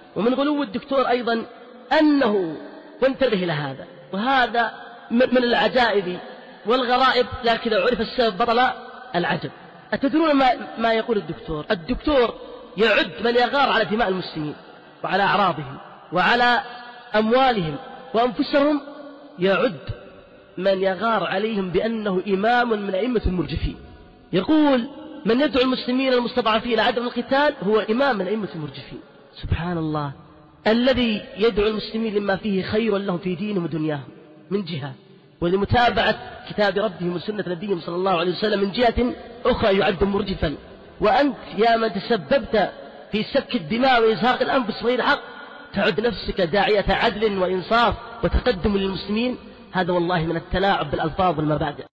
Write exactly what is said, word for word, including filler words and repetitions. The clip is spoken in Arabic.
ومن غلو الدكتور أيضا أنه، وانتبه إلى هذا، وهذا من العجائب والغرائب، لكن عرف السبب بطل العجب. أتدرون ما, ما يقول الدكتور؟ الدكتور يعد من يغار على دماء المسلمين وعلى أعراضهم وعلى أموالهم وأنفسهم، يعد من يغار عليهم بأنه إمام من أئمة المرجفين. يقول من يدعو المسلمين المستضعفين إلى عدم القتال هو إمام من أئمة المرجفين. سبحان الله، الذي يدعو المسلمين لما فيه خير لهم في دينهم ودنياهم من جهة، ولمتابعة كتاب ربهم وسنة نبيهم صلى الله عليه وسلم من جهة أخرى يعد مرجفا. وأنت يا من تسببت في سفك الدماء وإزهاق الأنفس غير حق تعد نفسك داعية عدل وإنصاف وتقدم للمسلمين، هذا والله من التلاعب بالألفاظ والمبادئ.